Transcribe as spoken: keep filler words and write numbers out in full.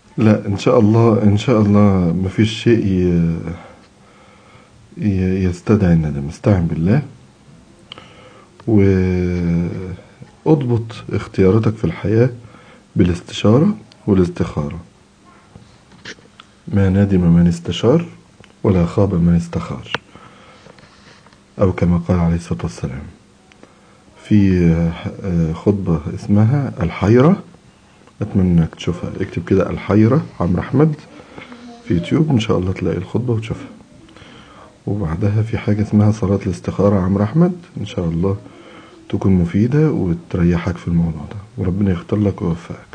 لا ان شاء الله ان شاء الله مفيش شيء ي- ي- يستدعي الندم. استعن بالله واضبط اختياراتك في الحياة بالاستشارة والاستخارة. ما ندم من استشار ولا خاب من استخار، أو كما قال عليه الصلاة والسلام. في خطبة اسمها الحيرة، أتمنى إنك تشوفها. اكتب كده الحيرة عمرو أحمد في يوتيوب إن شاء الله تلاقي الخطبة وتشوفها. وبعدها في حاجة اسمها صلاة الاستخارة عمرو أحمد، إن شاء الله تكون مفيدة وتريحك في الموضوع ده، وربنا يختار لك ويوفقك.